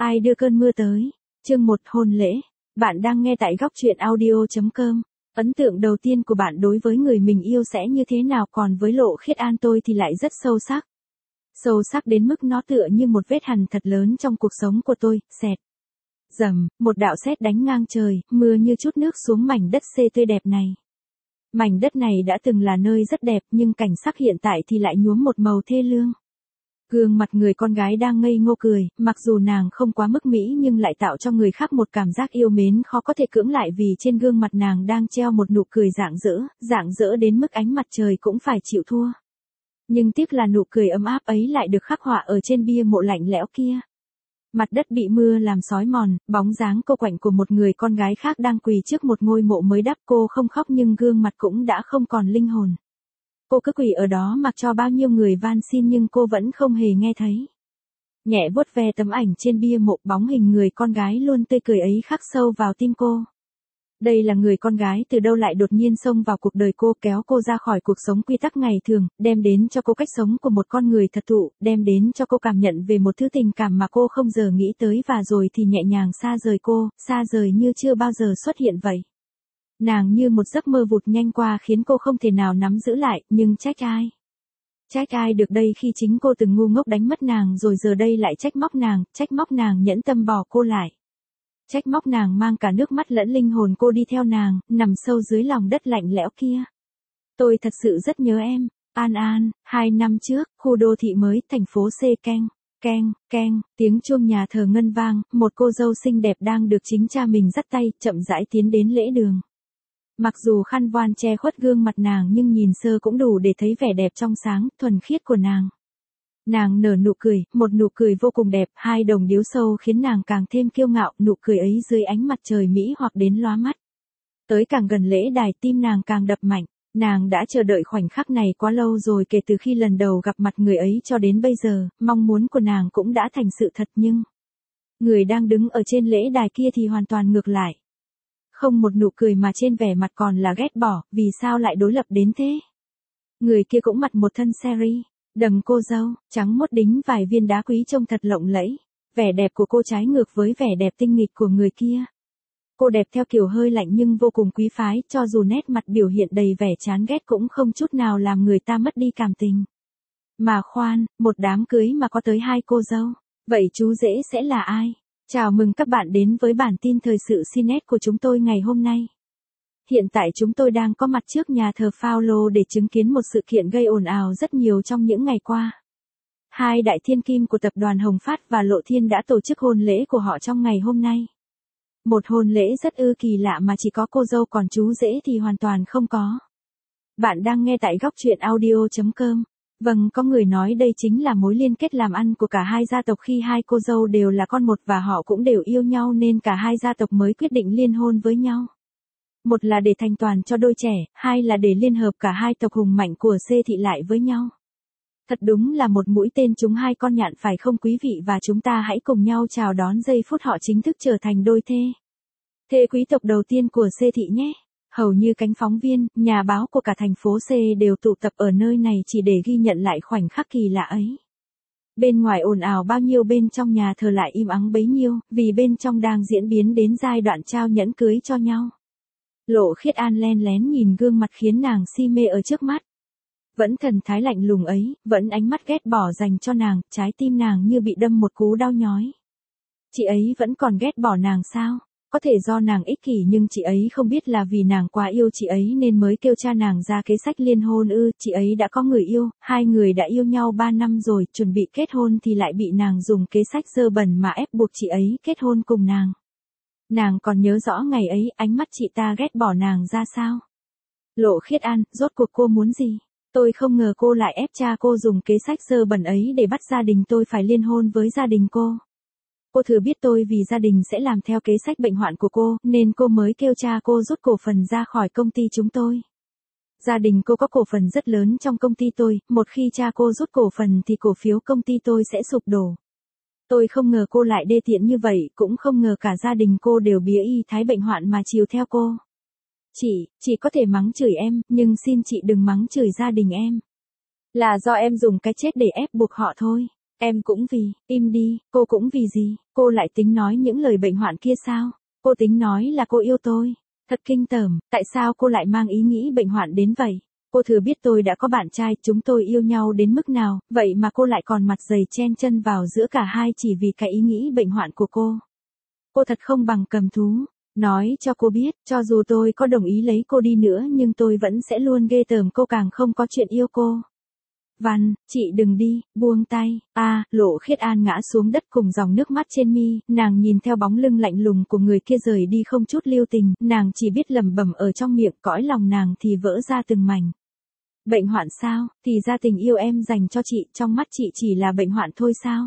Ai đưa cơn mưa tới? Chương 1 hôn lễ. Bạn đang nghe tại góc truyện audio.com. Ấn tượng đầu tiên của bạn đối với người mình yêu sẽ như thế nào, còn với Lộ Khiết An tôi thì lại rất sâu sắc. Sâu sắc đến mức nó tựa như một vết hằn thật lớn trong cuộc sống của tôi, xẹt. Rầm, một đạo sét đánh ngang trời, mưa như chút nước xuống mảnh đất xê tươi đẹp này. Mảnh đất này đã từng là nơi rất đẹp nhưng cảnh sắc hiện tại thì lại nhuốm một màu thê lương. Gương mặt người con gái đang ngây ngô cười, mặc dù nàng không quá mức mỹ nhưng lại tạo cho người khác một cảm giác yêu mến khó có thể cưỡng lại, vì trên gương mặt nàng đang treo một nụ cười rạng rỡ đến mức ánh mặt trời cũng phải chịu thua. Nhưng tiếc là nụ cười ấm áp ấy lại được khắc họa ở trên bia mộ lạnh lẽo kia. Mặt đất bị mưa làm xói mòn, bóng dáng cô quạnh của một người con gái khác đang quỳ trước một ngôi mộ mới đắp. Cô không khóc nhưng gương mặt cũng đã không còn linh hồn. Cô cứ quỳ ở đó mặc cho bao nhiêu người van xin nhưng cô vẫn không hề nghe thấy. Nhẹ vuốt ve tấm ảnh trên bia mộ, bóng hình người con gái luôn tươi cười ấy khắc sâu vào tim cô. Đây là người con gái từ đâu lại đột nhiên xông vào cuộc đời cô, kéo cô ra khỏi cuộc sống quy tắc ngày thường, đem đến cho cô cách sống của một con người thật thụ, đem đến cho cô cảm nhận về một thứ tình cảm mà cô không giờ nghĩ tới, và rồi thì nhẹ nhàng xa rời cô, xa rời như chưa bao giờ xuất hiện vậy. Nàng như một giấc mơ vụt nhanh qua khiến cô không thể nào nắm giữ lại, nhưng trách ai? Trách ai được đây khi chính cô từng ngu ngốc đánh mất nàng rồi giờ đây lại trách móc nàng nhẫn tâm bỏ cô lại. Trách móc nàng mang cả nước mắt lẫn linh hồn cô đi theo nàng, nằm sâu dưới lòng đất lạnh lẽo kia. Tôi thật sự rất nhớ em, An An. 2 năm trước, khu đô thị mới, thành phố C. Keng, tiếng chuông nhà thờ ngân vang, một cô dâu xinh đẹp đang được chính cha mình dắt tay, chậm rãi tiến đến lễ đường. Mặc dù khăn voan che khuất gương mặt nàng nhưng nhìn sơ cũng đủ để thấy vẻ đẹp trong sáng, thuần khiết của nàng. Nàng nở nụ cười, một nụ cười vô cùng đẹp, hai đồng điếu sâu khiến nàng càng thêm kiêu ngạo, nụ cười ấy dưới ánh mặt trời mỹ hoặc đến lóa mắt. Tới càng gần lễ đài tim nàng càng đập mạnh, nàng đã chờ đợi khoảnh khắc này quá lâu rồi, kể từ khi lần đầu gặp mặt người ấy cho đến bây giờ, mong muốn của nàng cũng đã thành sự thật, nhưng người đang đứng ở trên lễ đài kia thì hoàn toàn ngược lại. Không một nụ cười mà trên vẻ mặt còn là ghét bỏ, vì sao lại đối lập đến thế? Người kia cũng mặc một thân seri, đầm cô dâu, trắng mốt đính vài viên đá quý trông thật lộng lẫy. Vẻ đẹp của cô trái ngược với vẻ đẹp tinh nghịch của người kia. Cô đẹp theo kiểu hơi lạnh nhưng vô cùng quý phái, cho dù nét mặt biểu hiện đầy vẻ chán ghét cũng không chút nào làm người ta mất đi cảm tình. Mà khoan, một đám cưới mà có tới 2 cô dâu, vậy chú rể sẽ là ai? Chào mừng các bạn đến với bản tin thời sự CNET của chúng tôi ngày hôm nay. Hiện tại chúng tôi đang có mặt trước nhà thờ Phao-lô để chứng kiến một sự kiện gây ồn ào rất nhiều trong những ngày qua. 2 đại thiên kim của tập đoàn Hồng Phát và Lộ Thiên đã tổ chức hôn lễ của họ trong ngày hôm nay. Một hôn lễ rất kỳ lạ mà chỉ có cô dâu, còn chú rể thì hoàn toàn không có. Bạn đang nghe tại góc truyện audio.com. Vâng, có người nói đây chính là mối liên kết làm ăn của cả hai gia tộc, khi 2 cô dâu đều là con một và họ cũng đều yêu nhau nên cả hai gia tộc mới quyết định liên hôn với nhau. Một là để thành toàn cho đôi trẻ, 2 là để liên hợp cả hai tộc hùng mạnh của C thị lại với nhau. Thật đúng là một mũi tên trúng 2 con nhạn phải không quý vị, và chúng ta hãy cùng nhau chào đón giây phút họ chính thức trở thành đôi thê quý tộc đầu tiên của C thị nhé. Hầu như cánh phóng viên, nhà báo của cả thành phố C đều tụ tập ở nơi này chỉ để ghi nhận lại khoảnh khắc kỳ lạ ấy. Bên ngoài ồn ào bao nhiêu, bên trong nhà thờ lại im ắng bấy nhiêu, vì bên trong đang diễn biến đến giai đoạn trao nhẫn cưới cho nhau. Lộ Khiết An len lén nhìn gương mặt khiến nàng si mê ở trước mắt. Vẫn thần thái lạnh lùng ấy, vẫn ánh mắt ghét bỏ dành cho nàng, trái tim nàng như bị đâm một cú đau nhói. Chị ấy vẫn còn ghét bỏ nàng sao? Có thể do nàng ích kỷ nhưng chị ấy không biết là vì nàng quá yêu chị ấy nên mới kêu cha nàng ra kế sách liên hôn ư? Chị ấy đã có người yêu, 2 người đã yêu nhau 3 năm rồi, chuẩn bị kết hôn thì lại bị nàng dùng kế sách dơ bẩn mà ép buộc chị ấy kết hôn cùng nàng. Nàng còn nhớ rõ ngày ấy, ánh mắt chị ta ghét bỏ nàng ra sao? Lộ Khiết An, rốt cuộc cô muốn gì? Tôi không ngờ cô lại ép cha cô dùng kế sách dơ bẩn ấy để bắt gia đình tôi phải liên hôn với gia đình cô. Cô thừa biết tôi vì gia đình sẽ làm theo kế sách bệnh hoạn của cô, nên cô mới kêu cha cô rút cổ phần ra khỏi công ty chúng tôi. Gia đình cô có cổ phần rất lớn trong công ty tôi, một khi cha cô rút cổ phần thì cổ phiếu công ty tôi sẽ sụp đổ. Tôi không ngờ cô lại đê tiện như vậy, cũng không ngờ cả gia đình cô đều bía y thái bệnh hoạn mà chiều theo cô. Chị có thể mắng chửi em, nhưng xin chị đừng mắng chửi gia đình em. Là do em dùng cái chết để ép buộc họ thôi. Em cũng vì, im đi, cô cũng vì gì, cô lại tính nói những lời bệnh hoạn kia sao? Cô tính nói là cô yêu tôi. Thật kinh tởm, tại sao cô lại mang ý nghĩ bệnh hoạn đến vậy? Cô thừa biết tôi đã có bạn trai, chúng tôi yêu nhau đến mức nào, vậy mà cô lại còn mặt dày chen chân vào giữa cả hai chỉ vì cái ý nghĩ bệnh hoạn của cô. Cô thật không bằng cầm thú. Nói cho cô biết, cho dù tôi có đồng ý lấy cô đi nữa nhưng tôi vẫn sẽ luôn ghê tởm cô, càng không có chuyện yêu cô. Văn, chị đừng đi, buông tay. Lộ Khiết An ngã xuống đất cùng dòng nước mắt trên mi, nàng nhìn theo bóng lưng lạnh lùng của người kia rời đi không chút lưu tình, nàng chỉ biết lẩm bẩm ở trong miệng, cõi lòng nàng thì vỡ ra từng mảnh. Bệnh hoạn sao, thì ra tình yêu em dành cho chị, trong mắt chị chỉ là bệnh hoạn thôi sao?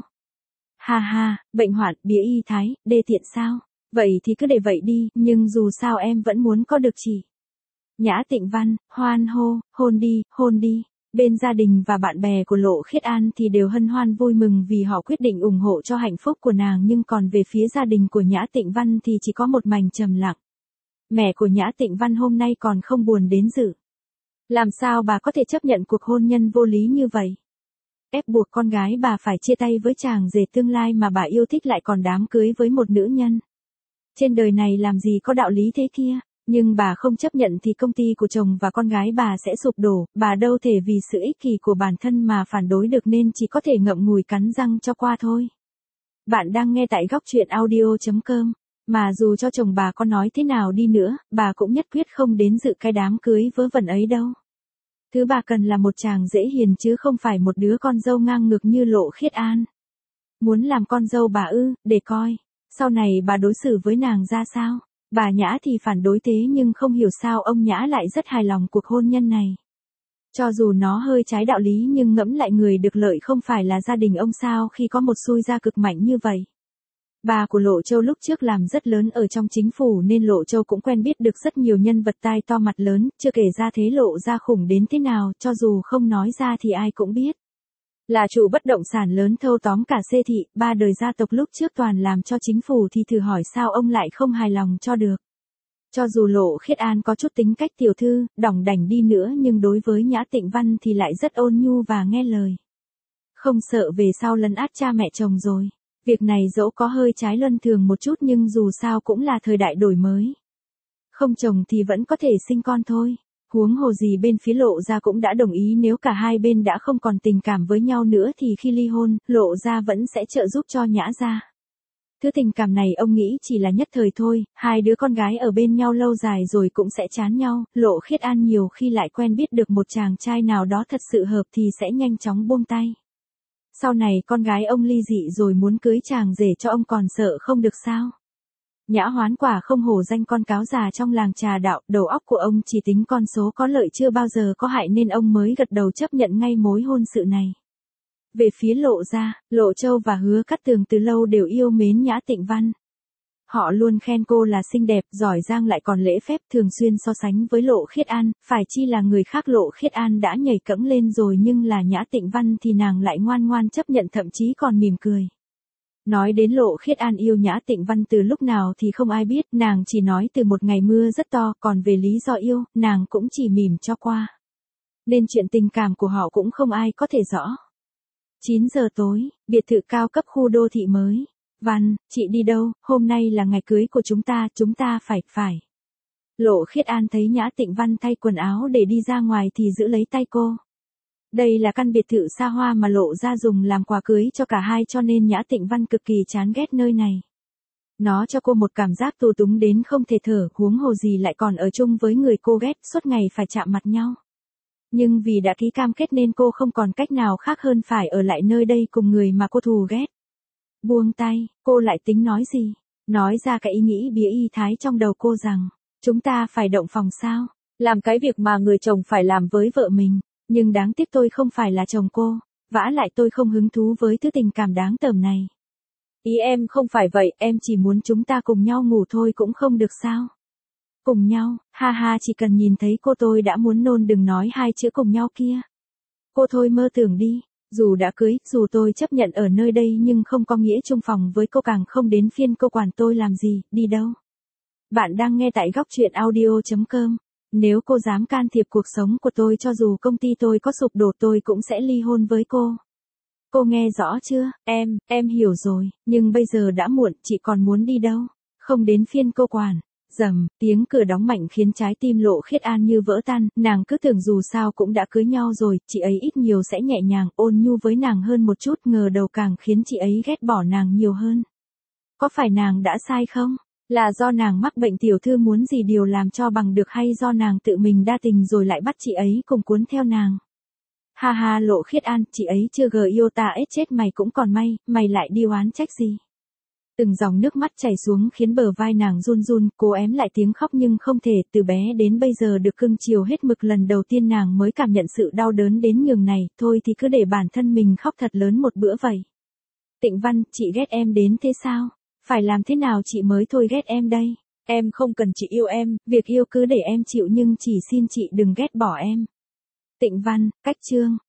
Ha ha, bệnh hoạn, bía y thái, đê tiện sao? Vậy thì cứ để vậy đi, nhưng dù sao em vẫn muốn có được chị. Nhã Tịnh Văn, hoan hô, hôn đi, hôn đi. Bên gia đình và bạn bè của Lộ Khiết An thì đều hân hoan vui mừng vì họ quyết định ủng hộ cho hạnh phúc của nàng, nhưng còn về phía gia đình của Nhã Tịnh Văn thì chỉ có một mảnh trầm lặng. Mẹ của Nhã Tịnh Văn hôm nay còn không buồn đến dự. Làm sao bà có thể chấp nhận cuộc hôn nhân vô lý như vậy? Ép buộc con gái bà phải chia tay với chàng rể tương lai mà bà yêu thích, lại còn đám cưới với một nữ nhân. Trên đời này làm gì có đạo lý thế kia? Nhưng bà không chấp nhận thì công ty của chồng và con gái bà sẽ sụp đổ, bà đâu thể vì sự ích kỷ của bản thân mà phản đối được, nên chỉ có thể ngậm ngùi cắn răng cho qua thôi. Bạn đang nghe tại góc truyện audio.com, mà dù cho chồng bà có nói thế nào đi nữa, bà cũng nhất quyết không đến dự cái đám cưới vớ vẩn ấy đâu. Thứ bà cần là một chàng dễ hiền chứ không phải một đứa con dâu ngang ngược như Lộ Khiết An. Muốn làm con dâu bà để coi, sau này bà đối xử với nàng ra sao? Bà Nhã thì phản đối thế, nhưng không hiểu sao ông Nhã lại rất hài lòng cuộc hôn nhân này. Cho dù nó hơi trái đạo lý nhưng ngẫm lại, người được lợi không phải là gia đình ông sao khi có một xui gia cực mạnh như vậy. Bà của Lộ Châu lúc trước làm rất lớn ở trong chính phủ nên Lộ Châu cũng quen biết được rất nhiều nhân vật tai to mặt lớn, chưa kể ra thế Lộ gia khủng đến thế nào, cho dù không nói ra thì ai cũng biết. Là chủ bất động sản lớn thâu tóm cả xê thị, 3 đời gia tộc lúc trước toàn làm cho chính phủ thì thử hỏi sao ông lại không hài lòng cho được. Cho dù Lộ Khiết An có chút tính cách tiểu thư, đỏng đảnh đi nữa nhưng đối với Nhã Tịnh Văn thì lại rất ôn nhu và nghe lời. Không sợ về sau lấn át cha mẹ chồng rồi. Việc này dẫu có hơi trái luân thường một chút nhưng dù sao cũng là thời đại đổi mới. Không chồng thì vẫn có thể sinh con thôi. Huống hồ gì bên phía Lộ gia cũng đã đồng ý, nếu cả hai bên đã không còn tình cảm với nhau nữa thì khi ly hôn, Lộ gia vẫn sẽ trợ giúp cho Nhã gia. Thứ tình cảm này ông nghĩ chỉ là nhất thời thôi, hai đứa con gái ở bên nhau lâu dài rồi cũng sẽ chán nhau. Lộ Khiết An nhiều khi lại quen biết được một chàng trai nào đó thật sự hợp thì sẽ nhanh chóng buông tay. Sau này con gái ông ly dị rồi muốn cưới chàng rể cho ông còn sợ không được sao? Nhã Hoán quả không hổ danh con cáo già trong làng trà đạo, đầu óc của ông chỉ tính con số có lợi chưa bao giờ có hại nên ông mới gật đầu chấp nhận ngay mối hôn sự này. Về phía Lộ gia, Lộ Châu và Hứa Cát Tường từ lâu đều yêu mến Nhã Tịnh Văn. Họ luôn khen cô là xinh đẹp, giỏi giang lại còn lễ phép, thường xuyên so sánh với Lộ Khiết An, phải chi là người khác Lộ Khiết An đã nhảy cẫng lên rồi nhưng là Nhã Tịnh Văn thì nàng lại ngoan ngoan chấp nhận, thậm chí còn mỉm cười. Nói đến Lộ Khiết An yêu Nhã Tịnh Văn từ lúc nào thì không ai biết, nàng chỉ nói từ một ngày mưa rất to, còn về lý do yêu, nàng cũng chỉ mỉm cho qua. Nên chuyện tình cảm của họ cũng không ai có thể rõ. 9 giờ tối, biệt thự cao cấp khu đô thị mới. Văn, chị đi đâu, hôm nay là ngày cưới của chúng ta phải. Lộ Khiết An thấy Nhã Tịnh Văn thay quần áo để đi ra ngoài thì giữ lấy tay cô. Đây là căn biệt thự xa hoa mà Lộ gia dùng làm quà cưới cho cả hai, cho nên Nhã Tịnh Văn cực kỳ chán ghét nơi này. Nó cho cô một cảm giác tù túng đến không thể thở, huống hồ gì lại còn ở chung với người cô ghét, suốt ngày phải chạm mặt nhau. Nhưng vì đã ký cam kết nên cô không còn cách nào khác hơn phải ở lại nơi đây cùng người mà cô thù ghét. Buông tay, cô lại tính nói gì? Nói ra cái ý nghĩ bía y thái trong đầu cô rằng, chúng ta phải động phòng sao? Làm cái việc mà người chồng phải làm với vợ mình. Nhưng đáng tiếc tôi không phải là chồng cô, vả lại tôi không hứng thú với thứ tình cảm đáng tởm này. Ý em không phải vậy, em chỉ muốn chúng ta cùng nhau ngủ thôi cũng không được sao? Cùng nhau, ha ha, chỉ cần nhìn thấy cô tôi đã muốn nôn, đừng nói hai chữ cùng nhau kia. Cô thôi mơ tưởng đi, dù đã cưới, dù tôi chấp nhận ở nơi đây nhưng không có nghĩa chung phòng với cô, càng không đến phiên cô quản tôi làm gì, đi đâu. Bạn đang nghe tại góc truyện audio.com. Nếu cô dám can thiệp cuộc sống của tôi, cho dù công ty tôi có sụp đổ tôi cũng sẽ ly hôn với cô. Cô nghe rõ chưa? Em hiểu rồi, nhưng bây giờ đã muộn, chị còn muốn đi đâu? Không đến phiên cô quản. Rầm, tiếng cửa đóng mạnh khiến trái tim Lộ Khiết An như vỡ tan, nàng cứ tưởng dù sao cũng đã cưới nhau rồi, chị ấy ít nhiều sẽ nhẹ nhàng, ôn nhu với nàng hơn một chút, ngờ đầu càng khiến chị ấy ghét bỏ nàng nhiều hơn. Có phải nàng đã sai không? Là do nàng mắc bệnh tiểu thư muốn gì điều làm cho bằng được hay do nàng tự mình đa tình rồi lại bắt chị ấy cùng cuốn theo nàng? Ha ha Lộ Khiết An, chị ấy chưa yêu ta ết chết mày cũng còn may, mày lại đi oán trách gì? Từng dòng nước mắt chảy xuống khiến bờ vai nàng run run, cố ém lại tiếng khóc nhưng không thể, từ bé đến bây giờ được cưng chiều hết mực lần đầu tiên nàng mới cảm nhận sự đau đớn đến nhường này, thôi thì cứ để bản thân mình khóc thật lớn một bữa vậy. Tịnh Văn, chị ghét em đến thế sao? Phải làm thế nào chị mới thôi ghét em đây? Em không cần chị yêu em, việc yêu cứ để em chịu nhưng chỉ xin chị đừng ghét bỏ em. Tịnh Văn, cách chương.